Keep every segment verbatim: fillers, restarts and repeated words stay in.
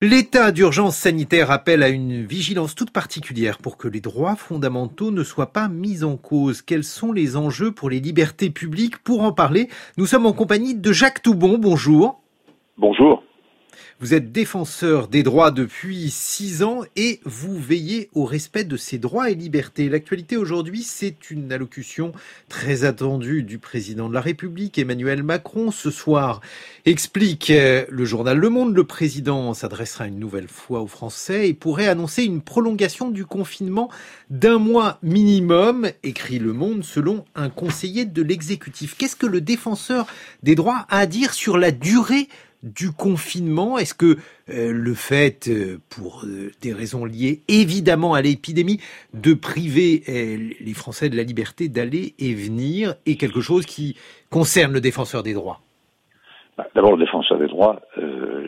L'état d'urgence sanitaire appelle à une vigilance toute particulière pour que les droits fondamentaux ne soient pas mis en cause. Quels sont les enjeux pour les libertés publiques? Pour en parler, nous sommes en compagnie de Jacques Toubon. Bonjour. Bonjour. Vous êtes défenseur des droits depuis six ans et vous veillez au respect de ces droits et libertés. L'actualité aujourd'hui, c'est une allocution très attendue du président de la République, Emmanuel Macron. Ce soir, explique le journal Le Monde, le président s'adressera une nouvelle fois aux Français et pourrait annoncer une prolongation du confinement d'un mois minimum, écrit Le Monde, selon un conseiller de l'exécutif. Qu'est-ce que le défenseur des droits a à dire sur la durée du confinement? Est-ce que euh, le fait, euh, pour euh, des raisons liées évidemment à l'épidémie, de priver euh, les Français de la liberté d'aller et venir est quelque chose qui concerne le défenseur des droits? D'abord, le défenseur des droits, euh,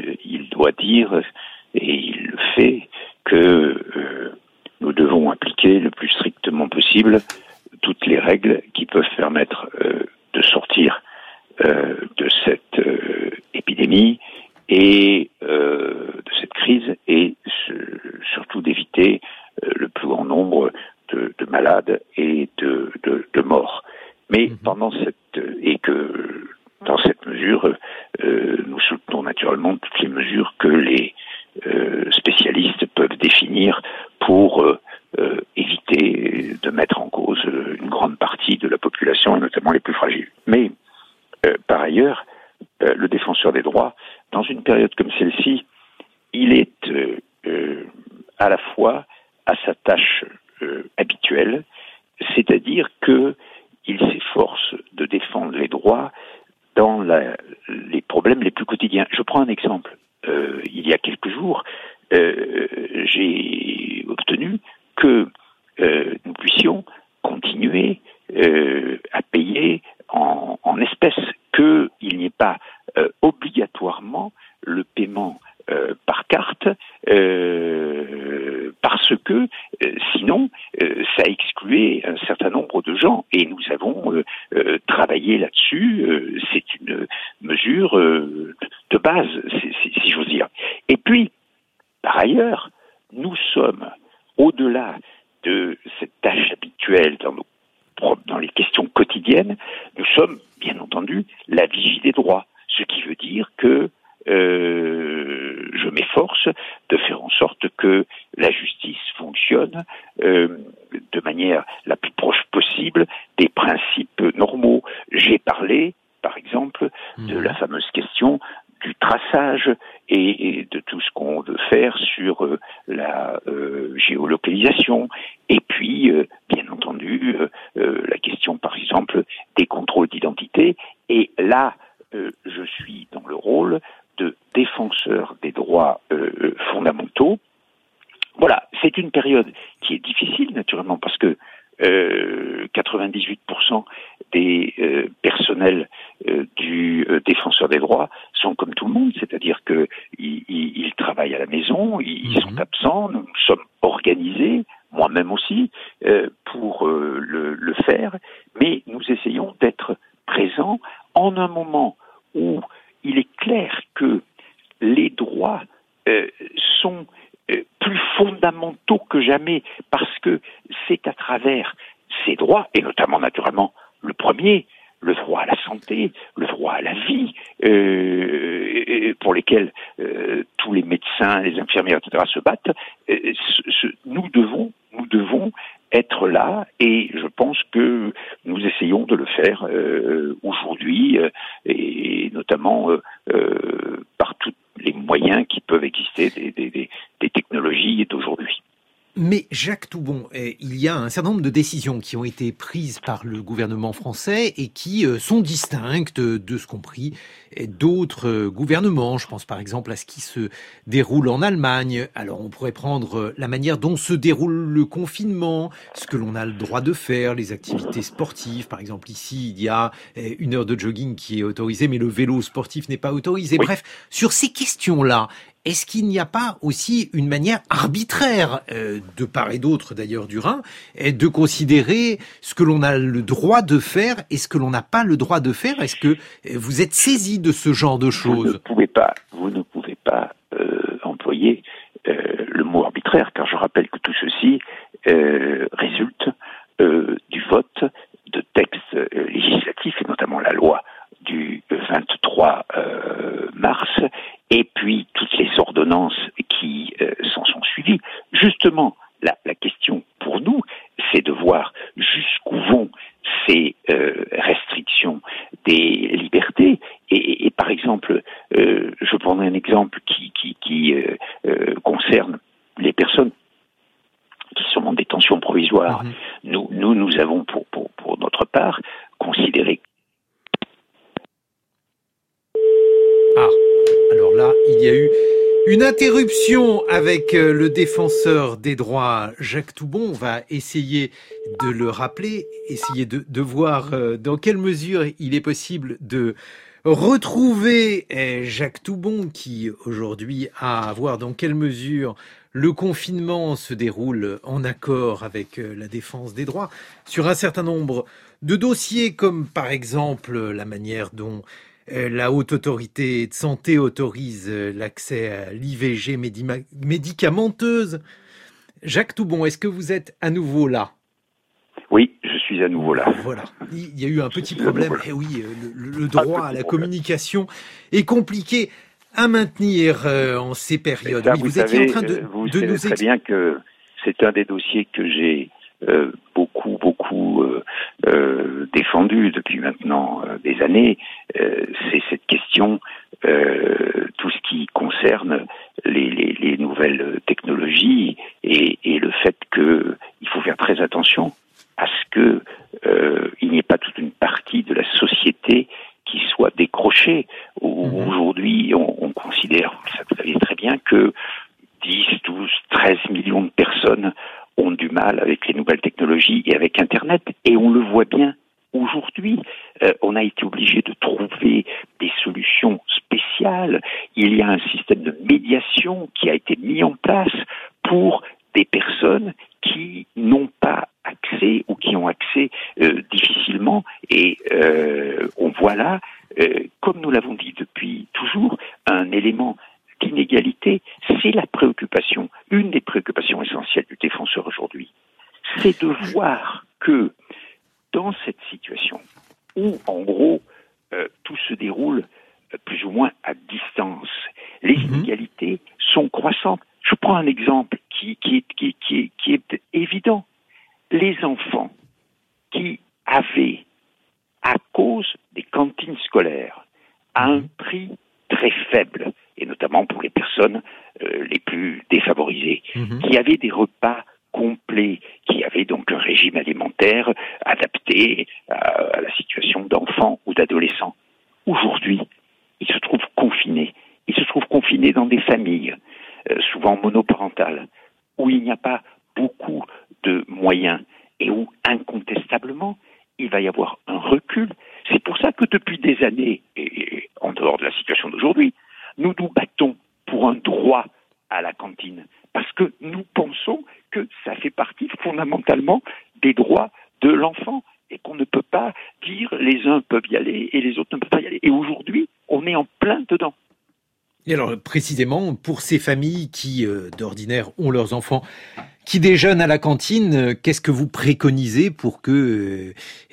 il doit dire, et il le fait, que euh, nous devons appliquer le plus strictement possible toutes les règles qui peuvent permettre euh, de sortir euh, de cette euh, épidémie et euh, de cette crise et ce, surtout d'éviter euh, le plus grand nombre de, de malades et de, de, de morts. Mais mmh. pendant cette et que dans cette mesure, euh, nous soutenons naturellement toutes les mesures que les euh, spécialistes peuvent définir pour euh, euh, éviter de mettre en cause une grande partie de la population et notamment les plus fragiles. Mais euh, par ailleurs, euh, le défenseur des droits, dans une période comme celle-ci, il est euh, euh, à la fois à sa tâche euh, habituelle, c'est-à-dire que il s'efforce de défendre les droits dans la, les problèmes les plus quotidiens. Je prends un exemple. Euh, il y a quelques jours, euh, j'ai obtenu que euh, nous puissions continuer euh, à payer en, en espèces, qu'il n'y ait pas euh, obligatoirement le paiement euh, par carte, euh, parce que euh, sinon euh, ça excluait un certain nombre de gens et nous avons euh, euh, travaillé là-dessus. Euh, c'est une mesure euh, de base, si, si, si j'ose dire. Et puis, par ailleurs, nous sommes au-delà de cette tâche habituelle dans nos dans les questions quotidiennes, nous sommes, bien entendu, la vigie des droits. Ce qui veut dire que euh, je m'efforce de faire en sorte que la justice fonctionne euh, de manière la plus proche possible des principes normaux. J'ai parlé, par exemple, de la fameuse question du traçage et, et de tout ce qu'on veut faire sur euh, la euh, géolocalisation. Et puis, euh, bien entendu, euh, euh, la question, par exemple, des contrôles d'identité. Et là, euh, je suis dans le rôle de défenseur des droits euh, fondamentaux. Voilà, c'est une période qui est difficile, naturellement, parce que Euh, quatre-vingt-dix-huit pour cent des euh, personnels euh, du euh, défenseur des droits sont comme tout le monde, c'est-à-dire que ils, ils, ils travaillent à la maison, ils mmh. sont absents, nous sommes organisés, moi-même aussi, euh, pour euh, le, le faire, mais nous essayons d'être présents en un moment où il est clair que les droits euh, sont Euh, plus fondamentaux que jamais, parce que c'est à travers ces droits, et notamment naturellement le premier, le droit à la santé, le droit à la vie, euh, pour lesquels euh, tous les médecins, les infirmières, et cetera se battent, euh, ce, ce, nous devons, nous devons être là, et je pense que nous essayons de le faire euh, aujourd'hui, euh, et notamment euh, euh, par tous les moyens qui peuvent exister des, des, des, des technologies d'aujourd'hui. Mais Jacques Toubon, il y a un certain nombre de décisions qui ont été prises par le gouvernement français et qui sont distinctes de ce qu'ont pris d'autres gouvernements. Je pense par exemple à ce qui se déroule en Allemagne. Alors on pourrait prendre la manière dont se déroule le confinement, ce que l'on a le droit de faire, les activités sportives. Par exemple ici, il y a une heure de jogging qui est autorisée, mais le vélo sportif n'est pas autorisé. Oui. Bref, sur ces questions-là, est-ce qu'il n'y a pas aussi une manière arbitraire, euh, de part et d'autre d'ailleurs du Rhin, de considérer ce que l'on a le droit de faire et ce que l'on n'a pas le droit de faire? Est-ce que vous êtes saisi de ce genre de choses? Vous ne pouvez pas, vous ne pouvez pas euh, contraire, car je rappelle que tout ceci euh, résulte euh, du vote de textes euh, législatifs, et notamment la loi du vingt-trois euh, mars, et puis toutes les ordonnances qui euh, s'en sont suivies. Justement, la, la question pour nous, c'est de voir jusqu'où vont ces euh, restrictions des libertés. Et, et par exemple, euh, je prendrai un exemple qui, qui, qui euh, euh, concerne les personnes qui sont en détention provisoire. Mmh. Nous, nous, nous avons pour, pour, pour notre part considéré. Ah, alors là, il y a eu une interruption avec le défenseur des droits Jacques Toubon. On va essayer de le rappeler, essayer de, de voir dans quelle mesure il est possible de retrouver Jacques Toubon, qui aujourd'hui a à voir dans quelle mesure le confinement se déroule en accord avec la défense des droits sur un certain nombre de dossiers, comme par exemple la manière dont la Haute Autorité de Santé autorise l'accès à l'I V G médi- médicamenteuse. Jacques Toubon, est-ce que vous êtes à nouveau là ? Oui, je suis à nouveau là. Voilà. Il y a eu un petit problème. Eh oui, le, le droit à la communication est compliqué à maintenir euh, en ces périodes. Ça, oui, vous, vous étiez savez, en train de, vous de savez nous très expliquer. bien que c'est un des dossiers que j'ai euh, beaucoup, beaucoup euh, euh, défendu depuis maintenant euh, des années. Euh, c'est cette question, euh, tout ce qui concerne les, les, les nouvelles technologies et, et le fait que il faut faire très attention à ce que euh, il n'y ait pas toute une partie de la société qui soit décrochée. Aujourd'hui, on, on considère, vous savez très bien, que dix, douze, treize millions de personnes ont du mal avec les nouvelles technologies et avec Internet. Et on le voit bien aujourd'hui. Euh, on a été obligé de trouver des solutions spéciales. Il y a un système de médiation qui a été mis en place pour des personnes qui n'ont pas accès ou qui ont accès euh, difficilement. Et euh, on voit là, euh, comme nous l'avons dit depuis toujours, un élément d'inégalité. C'est la préoccupation, une des préoccupations essentielles du défenseur aujourd'hui. C'est de voir que dans cette situation où, en gros, euh, tout se déroule euh, plus ou moins à distance, les mmh. inégalités sont croissantes. Je prends un exemple qui, qui, est, qui, qui, qui est évident. Les enfants qui avaient, à cause des cantines scolaires, à un prix très faible, et notamment pour les personnes euh, les plus défavorisées, mmh. qui avaient des repas complets, qui avaient donc un régime alimentaire adapté à, à la situation d'enfants ou d'adolescents. Aujourd'hui, ils se trouvent confinés. Ils se trouvent confinés dans des familles, euh, souvent monoparentales, où il n'y a pas beaucoup de moyens et où, incontestablement, il va y avoir un recul. C'est pour ça que depuis des années, et en dehors de la situation d'aujourd'hui, nous nous battons pour un droit à la cantine, parce que nous pensons que ça fait partie fondamentalement des droits de l'enfant et qu'on ne peut pas dire les uns peuvent y aller et les autres ne peuvent pas y aller. Et aujourd'hui, on est en plein dedans. Et alors, précisément, pour ces familles qui, euh, d'ordinaire, ont leurs enfants qui déjeunent à la cantine, euh, qu'est-ce que vous préconisez pour que euh,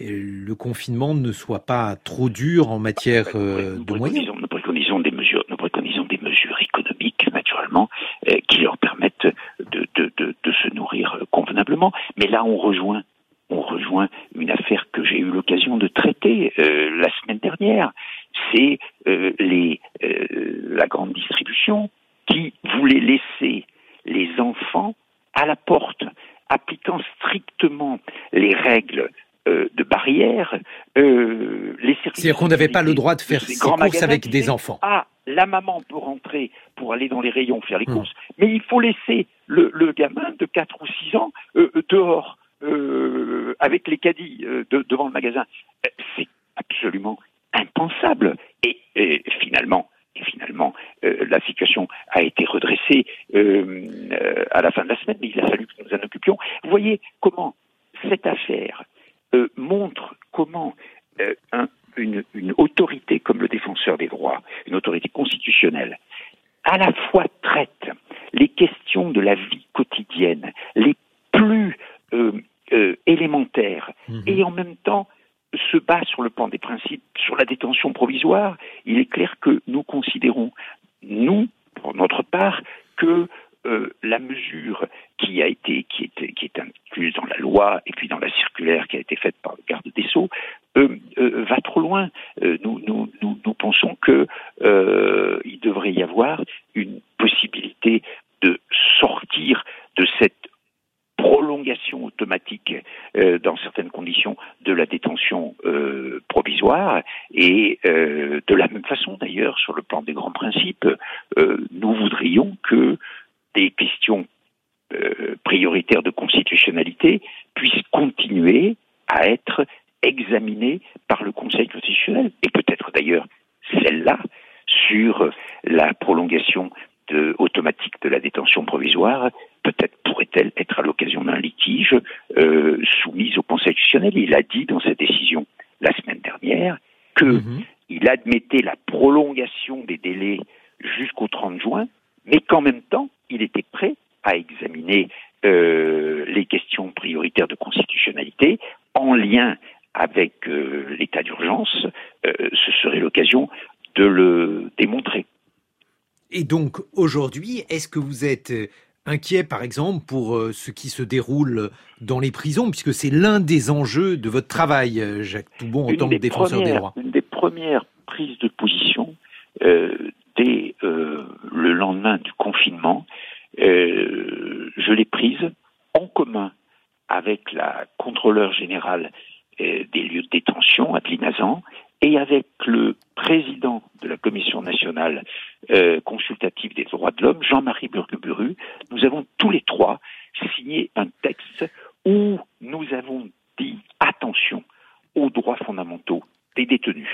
le confinement ne soit pas trop dur en matière euh, de moyens ? Nous préconisons des mesures, nous préconisons des mesures économiques, naturellement, euh, qui leur permettent de, de, de, de se nourrir convenablement. Mais là, on rejoint, on rejoint une affaire que j'ai eu l'occasion de traiter euh, la semaine dernière. C'est euh, les, euh, la grande distribution qui voulait laisser les enfants à la porte, appliquant strictement les règles euh, de barrière. Euh, les services C'est-à-dire qu'on n'avait pas le droit de faire ses courses avec des enfants. Ah, la maman peut rentrer pour aller dans les rayons faire les courses, mmh. mais il faut laisser le, le gamin de quatre ou six ans euh, dehors euh, avec les caddies euh, de, devant le magasin. C'est absolument impensable. Et, et finalement, et finalement, euh, la situation a été redressée euh, euh, à la fin de la semaine, mais il a fallu que nous en occupions. Vous voyez comment cette affaire euh, montre comment euh, un, une, une autorité comme le défenseur des droits, une autorité constitutionnelle, à la fois traite les questions questions de la vie quotidienne, les plus euh, euh, élémentaires, mmh. et en même temps se bat sur le plan des principes, sur la détention provisoire. Il est clair que nous considérons, nous, pour notre part, que euh, la mesure qui a été, qui est, qui est incluse dans la loi et puis dans la circulaire qui a été faite par le garde des Sceaux euh, euh, va trop loin. Euh, nous, nous, nous, nous pensons que euh, il devrait y avoir une possibilité de sortir de cette prolongation automatique euh, dans certaines conditions de la détention euh, provisoire et euh, de la même façon d'ailleurs sur le plan des grands principes euh, nous voudrions que des questions euh, prioritaires de constitutionnalité puissent continuer à être examinées par le Conseil constitutionnel et peut-être d'ailleurs celle-là sur la prolongation de, automatique de la détention provisoire, peut-être pourrait-elle être à l'occasion d'un litige euh, soumise au Conseil constitutionnel. Il a dit dans sa décision la semaine dernière qu'il mmh. admettait la prolongation des délais jusqu'au trente juin, mais qu'en même temps, il était prêt à examiner euh, les questions prioritaires de constitutionnalité en lien avec euh, l'état d'urgence. Euh, ce serait l'occasion de le démontrer. Et donc, aujourd'hui, est-ce que vous êtes inquiet, par exemple, pour ce qui se déroule dans les prisons, puisque c'est l'un des enjeux de votre travail, Jacques Toubon, en une tant que défenseur des droits? Une des premières prises de position euh, dès euh, le lendemain du confinement, euh, je l'ai prise en commun avec la contrôleure générale euh, des lieux de détention, Adeline Hazan, et avec le président de la Commission nationale euh, consultative des droits de l'homme, Jean-Marie Burguburu. Nous avons tous les trois signé un texte où nous avons dit attention aux droits fondamentaux des détenus.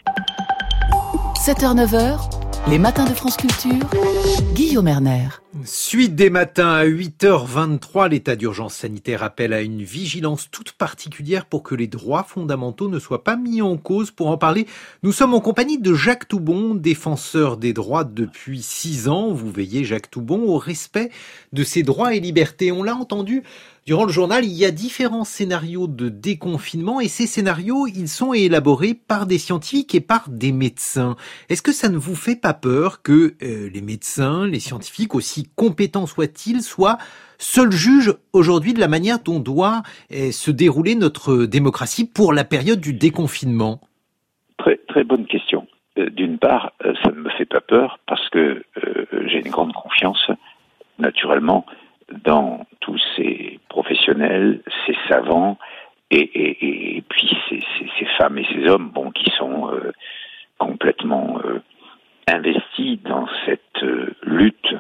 sept heures neuf heures, les matins de France Culture, Guillaume Erner. Suite des matins à huit heures vingt-trois, l'état d'urgence sanitaire appelle à une vigilance toute particulière pour que les droits fondamentaux ne soient pas mis en cause. Pour en parler, nous sommes en compagnie de Jacques Toubon, défenseur des droits depuis six ans. Vous veillez, Jacques Toubon, au respect de ces droits et libertés. On l'a entendu durant le journal, il y a différents scénarios de déconfinement et ces scénarios, ils sont élaborés par des scientifiques et par des médecins. Est-ce que ça ne vous fait pas peur que euh, les médecins, les scientifiques, aussi compétents soient-ils, soient seuls juges aujourd'hui de la manière dont doit euh, se dérouler notre démocratie pour la période du déconfinement? Très, très bonne question. Euh, d'une part, euh, ça ne me fait pas peur parce que euh, j'ai une grande confiance, naturellement, dans tous ces professionnels, ces savants, et, et, et puis ces, ces, ces femmes et ces hommes, bon, qui sont euh, complètement euh, investis dans cette euh, lutte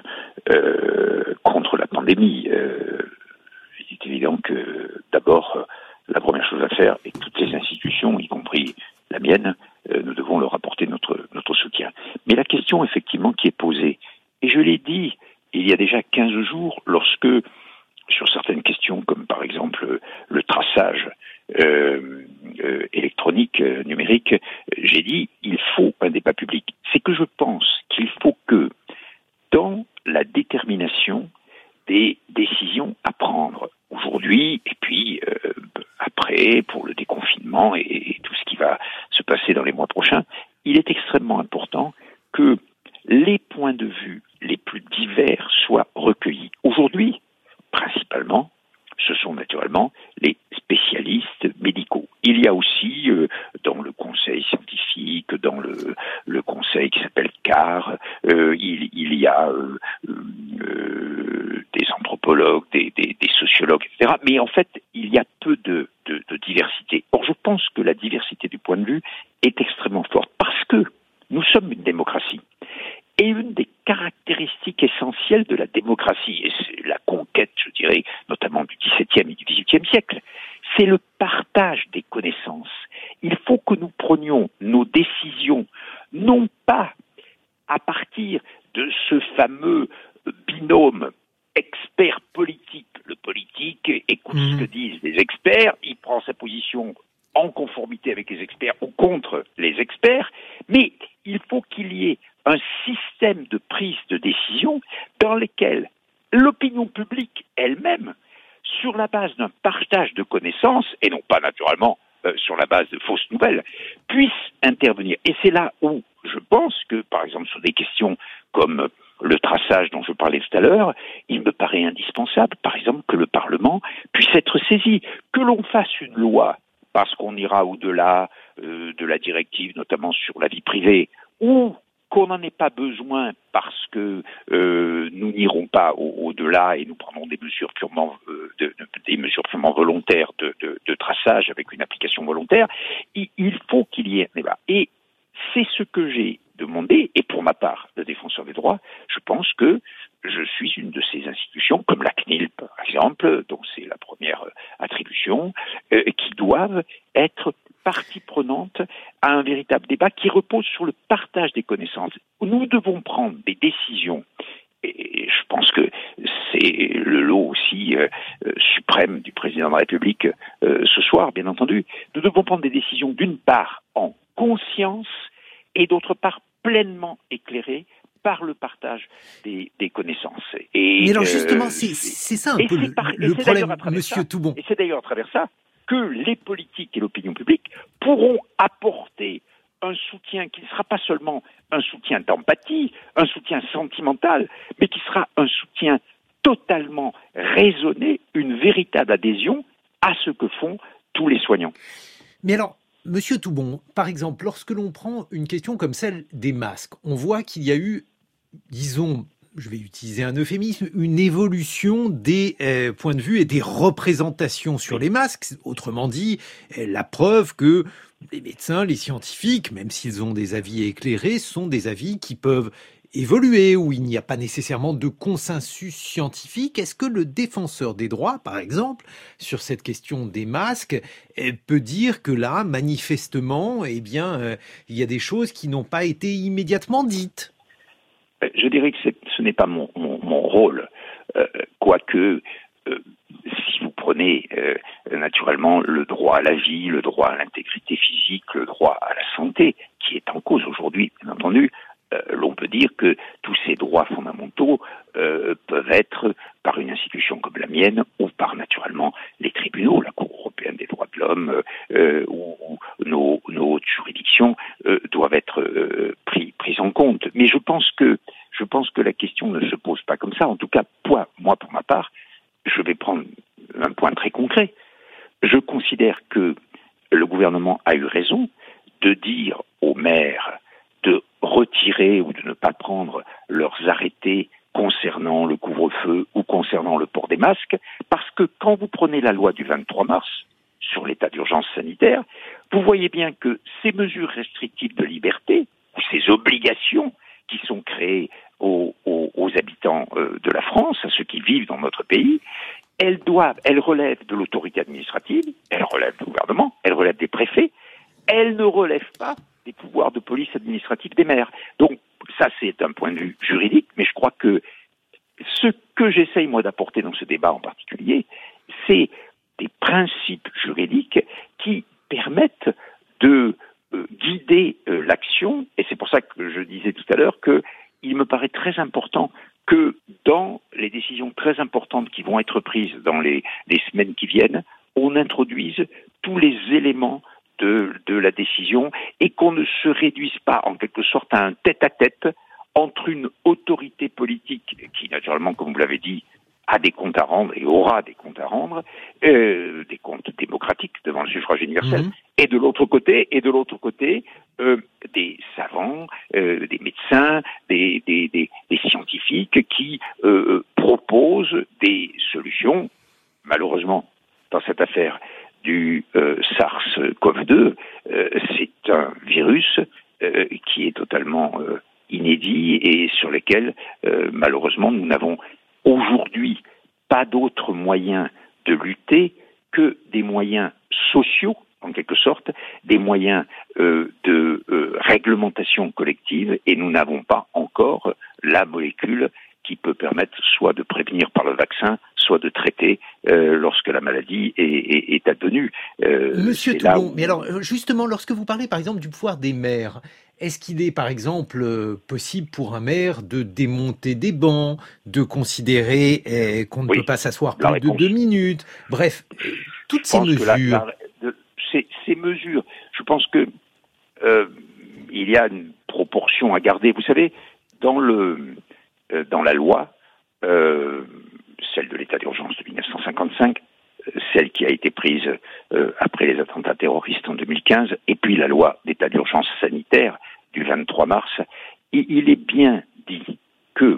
euh, contre la pandémie. Euh, il est évident que d'abord, la première chose à faire, et toutes les institutions, y compris la mienne, euh, nous devons leur apporter notre notre soutien. Mais la question, effectivement, qui est posée, et je l'ai dit il y a déjà quinze jours, lorsque, sur certaines questions, comme par exemple le traçage euh, euh, électronique, euh, numérique, j'ai dit il faut un débat public. C'est que je pense qu'il faut que, dans la détermination des décisions à prendre aujourd'hui, et puis euh, après, pour le déconfinement et, et tout ce qui va se passer dans les mois prochains, il est extrêmement important que les points de vue les plus divers soient recueillis. Aujourd'hui, principalement, ce sont naturellement les spécialistes médicaux. Il y a aussi, euh, dans le conseil scientifique, dans le, le conseil qui s'appelle C A R, euh, il, il y a euh, euh, des anthropologues, des, des, des sociologues, et cetera. Mais en fait, il y a peu de, de, de diversité. Or, je pense que la diversité du point de vue est extrêmement forte parce que nous sommes une démocratie. Et une des caractéristiques essentielles de la démocratie, et c'est la conquête, je dirais, notamment du dix-septième et du dix-huitième siècle, c'est le partage des connaissances. Il faut que nous prenions nos décisions, non pas à partir de ce fameux binôme expert politique. Le politique écoute mmh. ce que disent les experts, il prend sa position en conformité avec les experts ou contre les experts, mais il faut qu'il y ait un système de prise de décision dans lequel l'opinion publique elle-même, sur la base d'un partage de connaissances, et non pas naturellement euh, sur la base de fausses nouvelles, puisse intervenir. Et c'est là où je pense que, par exemple, sur des questions comme le traçage dont je parlais tout à l'heure, il me paraît indispensable, par exemple, que le Parlement puisse être saisi, que l'on fasse une loi, parce qu'on ira au-delà euh, de la directive, notamment sur la vie privée, ou qu'on n'en ait pas besoin parce que euh, nous n'irons pas au- au-delà et nous prendrons des mesures purement, euh, de, de- des mesures purement volontaires de, de, de traçage avec une application volontaire, il, il faut qu'il y ait un débat. Et c'est ce que j'ai demandé, et pour ma part, le défenseur des droits, je pense que je suis une de ces institutions, comme la C N I L, par exemple, dont c'est la première euh, attribution, euh, qui doivent être partie prenante à un véritable débat qui repose sur le partage des connaissances. Nous devons prendre des décisions, et je pense que c'est le lot aussi euh, euh, suprême du président de la République euh, ce soir, bien entendu. Nous devons prendre des décisions, d'une part, en conscience, et d'autre part, pleinement éclairées par le partage des, des connaissances. Et, Mais alors euh, justement, c'est, c'est ça un et peu c'est le, par- et le c'est problème, d'ailleurs à travers Monsieur ça- Toubon. Et c'est d'ailleurs à travers ça que les politiques et l'opinion publique pourront apporter un soutien qui ne sera pas seulement un soutien d'empathie, un soutien sentimental, mais qui sera un soutien totalement raisonné, une véritable adhésion à ce que font tous les soignants. Mais alors, Monsieur Toubon, par exemple, lorsque l'on prend une question comme celle des masques, on voit qu'il y a eu, disons, je vais utiliser un euphémisme, une évolution des euh, points de vue et des représentations sur les masques. Autrement dit, euh, la preuve que les médecins, les scientifiques, même s'ils ont des avis éclairés, sont des avis qui peuvent évoluer, où il n'y a pas nécessairement de consensus scientifique. Est-ce que le défenseur des droits, par exemple, sur cette question des masques, euh, peut dire que là, manifestement, eh bien, euh, il y a des choses qui n'ont pas été immédiatement dites? Je dirais que c'est, ce n'est pas mon, mon, mon rôle, euh, quoique euh, si vous prenez euh, naturellement le droit à la vie, le droit à l'intégrité physique, le droit à la santé, qui est en cause aujourd'hui, bien entendu, euh, l'on peut dire que tous ces droits fondamentaux euh, peuvent être, par une institution comme la mienne, ou par naturellement les tribunaux, la Cour européenne des droits de l'homme, euh, ou, ou nos, nos hautes juridictions, euh, doivent être euh, pris, pris en compte. Mais je pense que je pense que la question ne se pose pas comme ça. En tout cas, moi, moi pour ma part, je vais prendre un point très concret. Je considère que le gouvernement a eu raison de dire aux maires de retirer ou de ne pas prendre leurs arrêtés concernant le couvre-feu ou concernant le port des masques, parce que quand vous prenez la loi du vingt-trois mars sur l'état d'urgence sanitaire, vous voyez bien que ces mesures restrictives de liberté, ou ces obligations qui sont créées aux, aux, aux habitants euh, de la France, à ceux qui vivent dans notre pays, elles doivent, elles relèvent de l'autorité administrative, elles relèvent du gouvernement, elles relèvent des préfets, elles ne relèvent pas des pouvoirs de police administrative des maires. Donc ça, c'est un point de vue juridique, mais je crois que ce que j'essaye, moi, d'apporter dans ce débat en particulier, c'est des principes juridiques qui permettent de euh, guider euh, l'action, et c'est pour ça que je disais tout à l'heure qu'il me paraît très important que dans les décisions très importantes qui vont être prises dans les, les semaines qui viennent, on introduise tous les éléments de, de la décision et qu'on ne se réduise pas en quelque sorte à un tête-à-tête entre une autorité politique qui, naturellement, comme vous l'avez dit, a des comptes à rendre et aura des comptes à rendre, euh, des comptes démocratiques devant le suffrage universel, mmh. et de l'autre côté, et de l'autre côté, euh, des savants, euh, des médecins, des, des, des, des scientifiques qui euh, proposent des solutions. Malheureusement, dans cette affaire du euh, SARS-CoV deux, euh, c'est un virus euh, qui est totalement euh, inédit et sur lequel, euh, malheureusement, nous n'avons aujourd'hui pas d'autres moyens de lutter que des moyens sociaux, en quelque sorte, des moyens euh, de euh, réglementation collective, et nous n'avons pas encore la molécule qui peut permettre soit de prévenir par le vaccin, s'aperçoit de traiter euh, lorsque la maladie est, est, est advenue. Euh, Monsieur Toulon, où... mais alors justement, lorsque vous parlez par exemple du pouvoir des maires, est-ce qu'il est par exemple possible pour un maire de démonter des bancs, de considérer eh, qu'on ne oui, peut pas s'asseoir plus réponse... de deux minutes, bref, toutes je ces mesures... La, la, de, ces, ces mesures, je pense que euh, il y a une proportion à garder. Vous savez, dans, le, euh, dans la loi, euh, celle de l'état d'urgence de dix-neuf cent cinquante-cinq, celle qui a été prise euh, après les attentats terroristes en deux mille quinze, et puis la loi d'état d'urgence sanitaire du vingt-trois mars, et il est bien dit que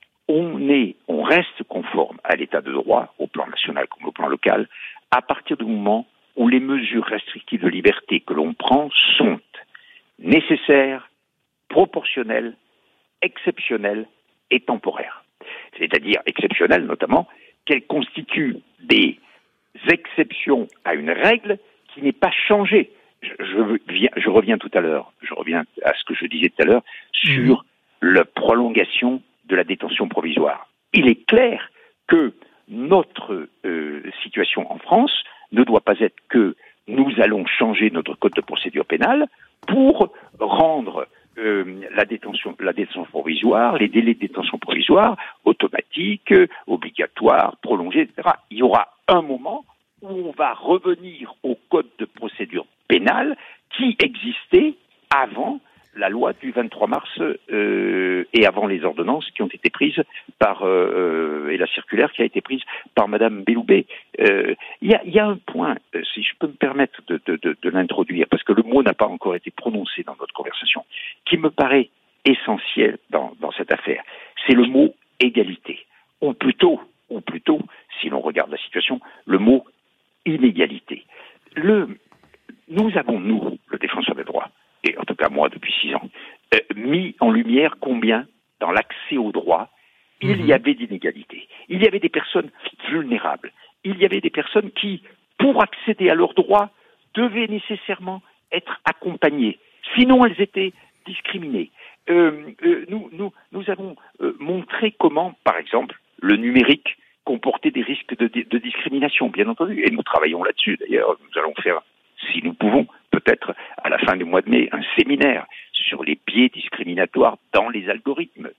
on est, on reste conforme à l'état de droit, au plan national comme au plan local, à partir du moment où les mesures restrictives de liberté que l'on prend sont nécessaires, proportionnelles, exceptionnelles et temporaires. C'est-à-dire exceptionnelles notamment, qu'elles constituent des exceptions à une règle qui n'est pas changée. Je, je, viens, je reviens tout à l'heure, je reviens à ce que je disais tout à l'heure sur mmh. la prolongation de la détention provisoire. Il est clair que notre euh, situation en France ne doit pas être que nous allons changer notre code de procédure pénale pour rendre euh, la détention, la détention provisoire, les délais de détention provisoire automatiques, obligatoires, prolongés, et cetera. Il y aura un moment où on va revenir au code de procédure pénale qui existait avant la loi du vingt-trois mars euh, et avant les ordonnances qui ont été prises par euh, et la circulaire qui a été prise par Madame Belloubet. Il euh, y, a, y a un point, euh, si je peux me permettre de, de, de, de l'introduire, parce que le mot n'a pas encore été prononcé dans notre conversation, qui me paraît essentiel dans, dans cette affaire, c'est le mot égalité. Ou plutôt, ou plutôt, si l'on regarde la situation, le mot inégalité. Le, nous avons, nous, le défenseur des droits, et en tout cas moi depuis six ans, euh, mis en lumière combien, dans l'accès aux droits, il mmh. y avait d'inégalités. Il y avait des personnes vulnérables. Il y avait des personnes qui, pour accéder à leurs droits, devaient nécessairement être accompagnées. Sinon, elles étaient discriminées. Euh, euh, nous, nous, nous avons euh, montré comment, par exemple, le numérique comportait des risques de, de, de discrimination, bien entendu. Et nous travaillons là-dessus. D'ailleurs, nous allons faire, si nous pouvons, peut-être à la fin du mois de mai, un séminaire sur les biais discriminatoires dans les algorithmes.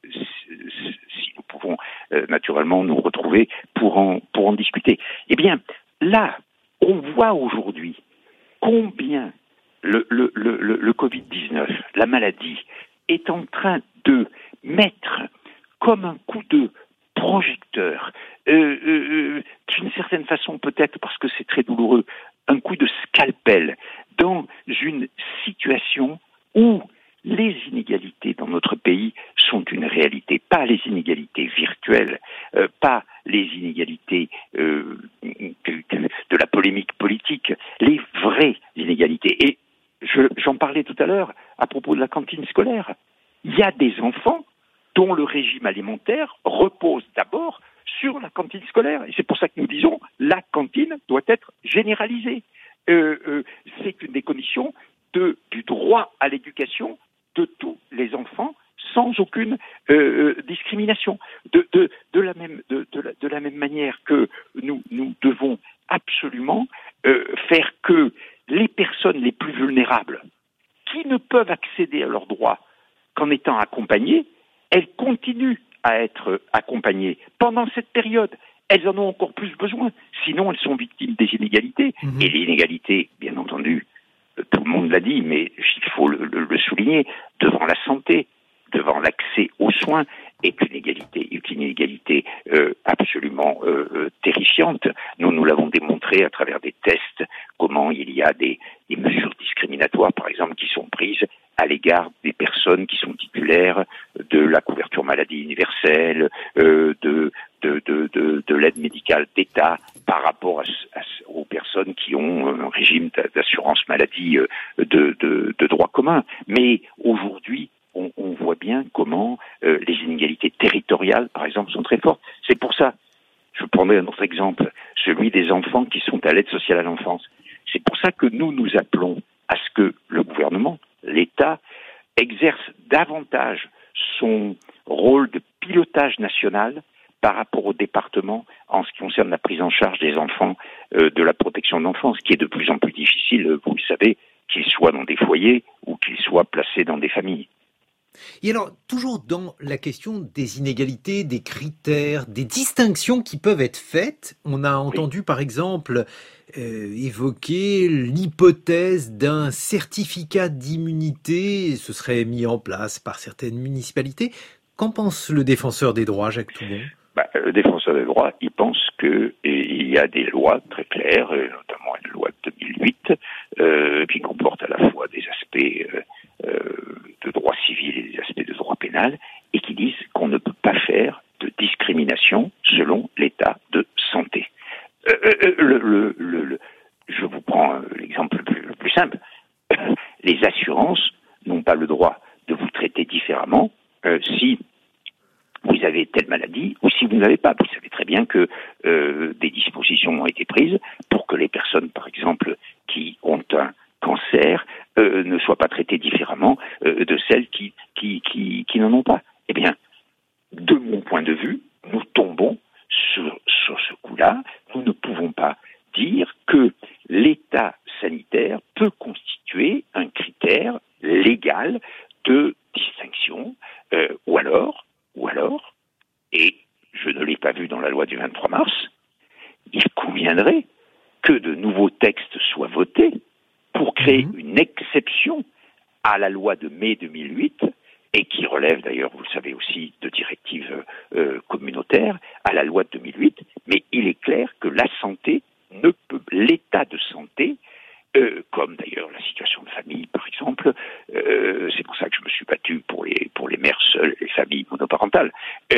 Si nous pouvons euh, naturellement nous retrouver pour en, pour en discuter. Eh bien, là, on voit aujourd'hui combien le, le, le, le, le covid dix-neuf, la maladie, est en train de mettre comme un coup de projecteur, euh, euh, d'une certaine façon peut-être parce que c'est très douloureux, un coup de scalpel dans une situation où les inégalités dans notre pays sont une réalité, pas les inégalités virtuelles, euh, pas les inégalités euh, de la polémique politique, les vraies inégalités. Et je, j'en parlais tout à l'heure à propos de la cantine scolaire. Il y a des enfants dont le régime alimentaire repose d'abord sur la cantine scolaire. Et c'est pour ça que nous disons la cantine doit être généralisée. Euh, euh, c'est une des conditions de, du droit à l'éducation de tous les enfants sans aucune euh, discrimination. De, de, de, la même, de, de, la, de la même manière que nous, nous devons absolument euh, faire que les personnes les plus vulnérables qui ne peuvent accéder à leurs droits qu'en étant accompagnées, elles continuent à être accompagnées pendant cette période. Elles en ont encore plus besoin, sinon elles sont victimes des inégalités. Mmh. Et les inégalités, bien entendu, tout le monde l'a dit, mais il faut le, le, le souligner, devant la santé, devant l'accès aux soins, est une égalité, une inégalité euh, absolument euh, terrifiante. Nous, nous l'avons démontré à travers des tests, comment il y a des, des mesures discriminatoires, par exemple, qui sont prises à l'égard des personnes qui sont titulaires de la couverture maladie universelle, euh, de, de, de, de, de l'aide médicale d'État par rapport à, à, aux personnes qui ont un régime d'assurance maladie de, de, de droit commun. Mais aujourd'hui, on, on voit bien comment euh, les inégalités territoriales, par exemple, sont très fortes. C'est pour ça, je prendrai un autre exemple, celui des enfants qui sont à l'aide sociale à l'enfance. C'est pour ça que nous nous appelons à ce que le gouvernement, l'État, exerce davantage son rôle de pilotage national par rapport au département en ce qui concerne la prise en charge des enfants euh, de la protection de l'enfance, qui est de plus en plus difficile, vous le savez, qu'ils soient dans des foyers ou qu'ils soient placés dans des familles. Et alors, toujours dans la question des inégalités, des critères, des distinctions qui peuvent être faites, on a entendu oui. par exemple euh, évoquer l'hypothèse d'un certificat d'immunité, ce serait mis en place par certaines municipalités. Qu'en pense le défenseur des droits, Jacques Toubon ? Bah, le défenseur des droits, il pense qu'il y a des lois très claires, notamment une loi de deux mille huit, euh, qui comporte à la fois des aspects euh, euh, de droit civil et des aspects de droit pénal, et qui disent qu'on ne peut pas faire de discrimination selon l'état de santé. Euh, euh, le, le, le, le, je vous prends l'exemple le plus, le plus simple. Les assurances n'ont pas le droit de vous traiter différemment euh, si vous avez telle maladie ou si vous n'avez pas. Vous savez très bien que euh, des dispositions ont été prises pour que les personnes, par exemple, qui ont un cancer, euh, ne soient pas traitées différemment euh, de celles qui, qui, qui, qui n'en ont pas. Eh bien, de mon point de vue, nous tombons sur, sur ce coup-là. Nous ne pouvons pas dire que l'état sanitaire peut constituer un critère légal de distinction, euh, ou alors, ou alors, et je ne l'ai pas vu dans la loi du vingt-trois mars, il conviendrait que de nouveaux textes soient votés pour créer mmh. une exception à la loi de mai deux mille huit, et qui relève d'ailleurs, vous le savez aussi, de directives euh, communautaires, à la loi de deux mille huit, mais il est clair que la santé ne peut, l'état de santé, euh, comme d'ailleurs la situation de famille par exemple, euh, c'est pour ça que je me suis battu pour les, pour les mères seules, les familles monoparentales,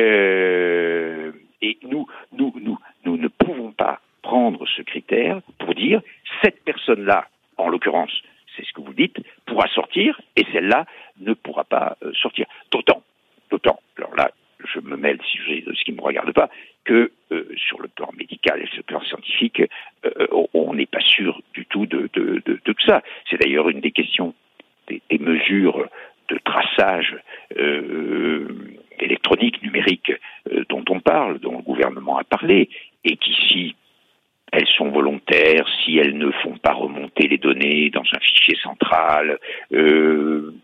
euh, et nous, nous, nous, nous ne pouvons pas prendre ce critère pour dire cette personne-là, en l'occurrence, c'est ce que vous dites, pourra sortir et celle-là ne pourra pas euh, sortir. D'autant, d'autant, alors là, je me mêle si je, de ce qui ne me regarde pas, que euh, sur le plan médical et sur le plan scientifique, euh, on n'est pas sûr du tout de, de, de, de ça. C'est d'ailleurs une des questions, des, des mesures de traçage euh, électronique, numérique, euh, dont on parle, dont le gouvernement a parlé, et qui, si elles sont volontaires, si elles ne font pas remonter les données dans un fichier central, euh,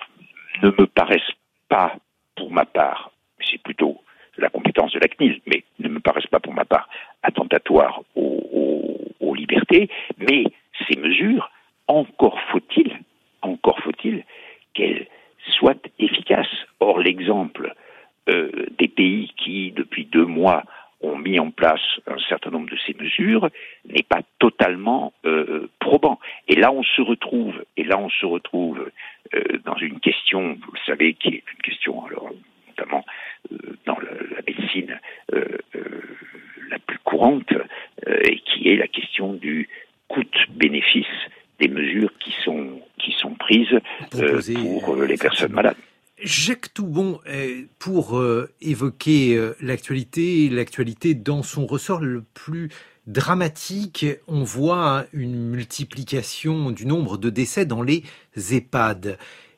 ne me paraissent pas, pour ma part, c'est plutôt la compétence de la C N I L, mais ne me paraissent pas pour ma part attentatoires aux, aux, aux libertés, mais ces mesures, encore faut-il, encore faut-il qu'elles soient efficaces. Or, l'exemple euh, des pays qui, depuis deux mois, ont mis en place un certain nombre de ces mesures n'est pas totalement euh, probant. Et là, on se retrouve, et là, on se retrouve euh, dans une question, vous le savez, qui est une question, alors, notamment euh, dans la, la médecine euh, euh, la plus courante, euh, et qui est la question du coût-bénéfice des mesures qui sont qui sont prises euh, pour euh, les personnes malades. Jacques Toubon, pour évoquer l'actualité, l'actualité dans son ressort le plus dramatique, on voit une multiplication du nombre de décès dans les EHPAD.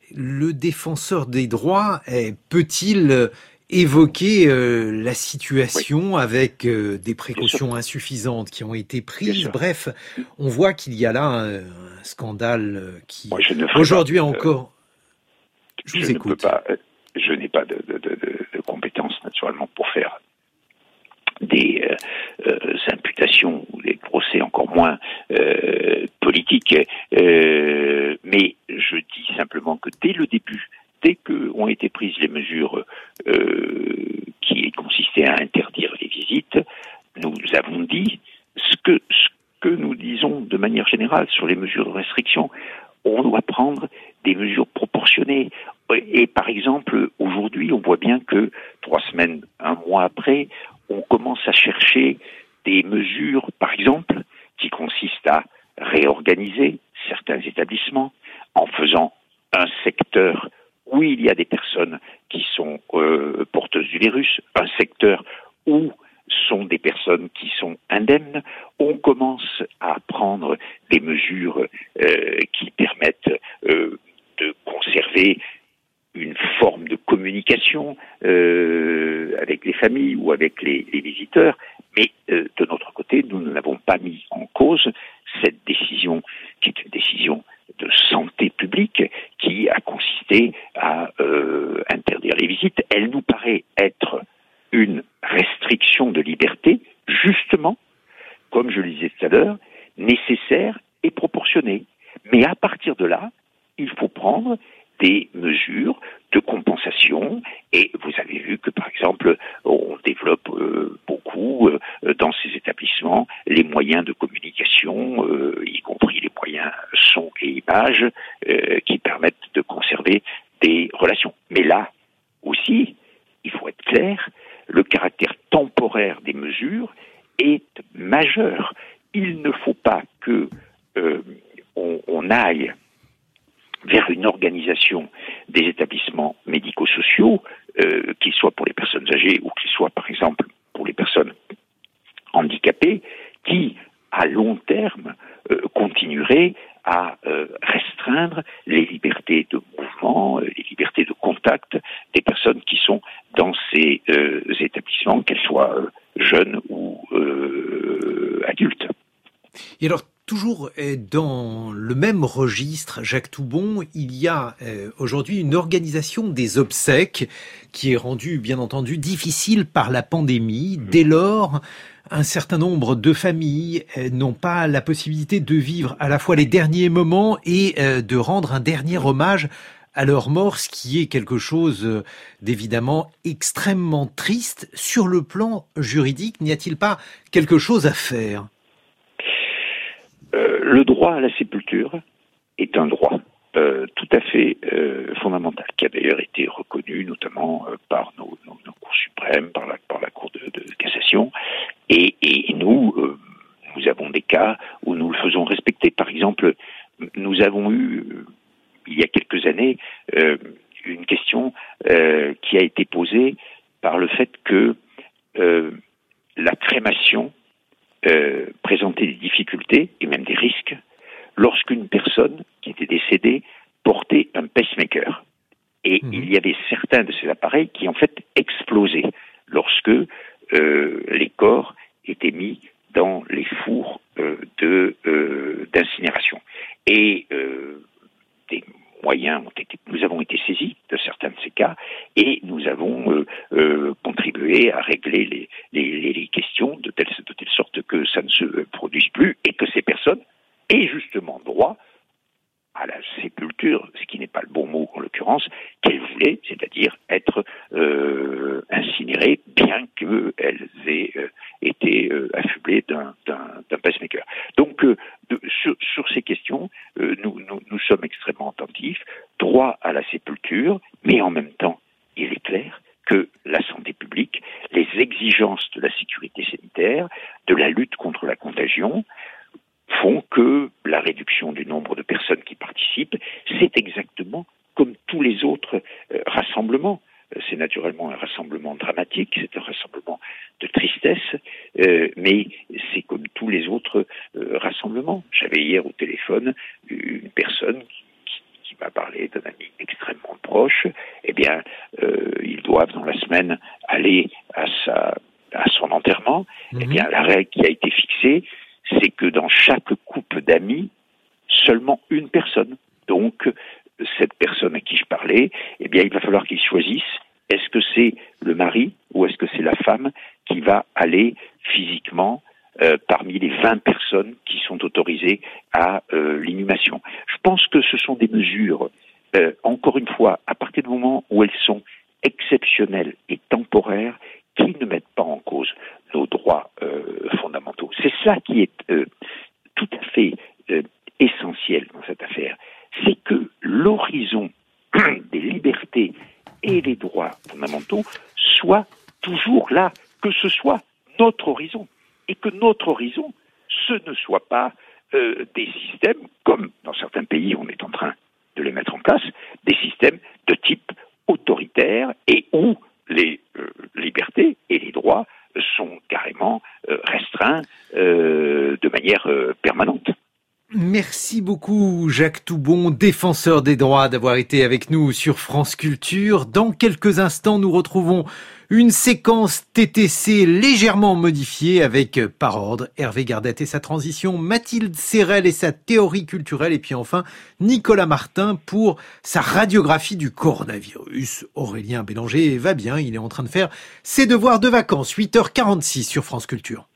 Le défenseur des droits peut-il évoquer la situation oui. avec des précautions insuffisantes qui ont été prises? Bref, on voit qu'il y a là un, un scandale qui, Moi, aujourd'hui pas, encore... Euh... Je, je ne peux pas, je n'ai pas de, de, de, de compétences naturellement pour faire des euh, euh, imputations ou des procès encore moins euh, politiques, euh, mais je dis simplement que dès le début, dès qu'ont été prises les mesures euh, qui consistaient à interdire les visites, nous avons dit ce que, ce que nous disons de manière générale sur les mesures de restriction. On doit prendre des mesures proportionnées. Et par exemple, aujourd'hui, on voit bien que trois semaines, un mois après, on commence à chercher des mesures, par exemple, qui consistent à réorganiser certains établissements en faisant un secteur où il y a des personnes qui sont euh, porteuses du virus, un secteur où sont des personnes qui sont indemnes. On commence à prendre des mesures euh, qui permettent euh, de conserver une forme de communication communication euh, avec les familles ou avec les, les visiteurs. Mais euh, de notre côté, nous n'avons pas mis en cause cette décision, qui est une décision de santé publique, qui a consisté à euh, interdire les visites. Elle nous paraît être une restriction de liberté, justement, comme je le disais tout à l'heure, nécessaire et proportionnée. Mais à partir de là, il faut prendre des mesures de compensation, et vous avez vu que par exemple on développe euh, beaucoup euh, dans ces établissements les moyens de communication, euh, y compris les moyens son et images euh, qui permettent de conserver des relations. Mais là aussi, il faut être clair, le caractère temporaire des mesures est majeur. Il ne faut pas que euh, on, on aille vers une organisation des établissements médico-sociaux, euh, qu'ils soient pour les personnes âgées ou qu'ils soient, par exemple, pour les personnes handicapées, qui, à long terme, euh, continuerait à euh, restreindre les libertés de mouvement, euh, les libertés de contact des personnes qui sont dans ces euh, établissements, qu'elles soient euh, jeunes ou euh, adultes. Et alors, toujours dans le même registre, Jacques Toubon, il y a euh, aujourd'hui une organisation des obsèques qui est rendue, bien entendu, difficile par la pandémie. Dès lors, un certain nombre de familles euh, n'ont pas la possibilité de vivre à la fois les derniers moments et euh, de rendre un dernier hommage à leur mort, ce qui est quelque chose euh, d'évidemment extrêmement triste. Sur le plan juridique, n'y a-t-il pas quelque chose à faire ? Euh, le droit à la sépulture est un droit euh, tout à fait euh, fondamental, qui a d'ailleurs été reconnu notamment euh, par nos, nos, nos cours suprêmes, par la, par la Cour de, de cassation, et, et nous, euh, nous avons des cas où nous le faisons respecter. Par exemple, nous avons eu, euh, il y a quelques années, euh, une question euh, qui a été posée par le fait que euh, la crémation Euh, présenter des difficultés et même des risques lorsqu'une personne qui était décédée portait un pacemaker. Et mmh. il y avait certains de ces appareils qui en fait explosaient lorsque euh, les corps étaient mis dans les fours euh, de euh, d'incinération. Et euh, des moyens ont été, nous avons été saisis de certains de ces cas et nous avons euh, euh, contribué à régler les, les, les questions de telle, de telle sorte que ça ne se produise plus et que ces personnes aient justement droit à la sépulture, ce qui n'est pas le bon mot en l'occurrence, qu'elles voulaient, c'est-à-dire être euh, incinérées, bien qu'elles aient euh, été euh, affublées d'un, d'un, d'un pacemaker. Donc, euh, de, sur, sur ces questions, euh, nous, nous, nous sommes extrêmement attentifs, droit à la sépulture, mais en même temps, il est clair que la santé publique, les exigences de la sécurité sanitaire, de la lutte contre la contagion, font que la réduction du nombre de personnes qui participent, c'est exactement comme tous les autres euh, rassemblements. C'est naturellement un rassemblement dramatique, c'est un rassemblement de tristesse, euh, mais c'est comme tous les autres euh, rassemblements. J'avais hier au téléphone une personne qui, qui, qui m'a parlé d'un ami extrêmement proche. Eh bien, euh, ils doivent dans la semaine aller à, sa, à son enterrement. Mmh. Eh bien, la règle qui a été fixée, c'est que dans chaque couple d'amis, seulement une personne. Donc, cette personne à qui je parlais, eh bien, il va falloir qu'ils choisissent. Est-ce que c'est le mari ou est-ce que c'est la femme qui va aller physiquement euh, parmi les vingt personnes qui sont autorisées à euh, l'inhumation? Je pense que ce sont des mesures, euh, encore une fois, à partir du moment où elles sont exceptionnelles et temporaires, qui ne mettent pas en cause nos droits euh, fondamentaux. C'est ça qui est euh, tout à fait euh, essentiel dans cette affaire. C'est que l'horizon des libertés et les droits fondamentaux soit toujours là, que ce soit notre horizon. Et que notre horizon, ce ne soit pas euh, des systèmes, comme dans certains pays on est en train de les mettre en place, des systèmes de type autoritaire et où les euh, libertés et les droits sont carrément euh, restreints euh, de manière euh, permanente. Merci beaucoup Jacques Toubon, défenseur des droits, d'avoir été avec nous sur France Culture. Dans quelques instants, nous retrouvons une séquence T T C légèrement modifiée avec, par ordre, Hervé Gardette et sa transition, Mathilde Serrel et sa théorie culturelle, et puis enfin Nicolas Martin pour sa radiographie du coronavirus. Aurélien Bélanger va bien, il est en train de faire ses devoirs de vacances, huit heures quarante-six sur France Culture.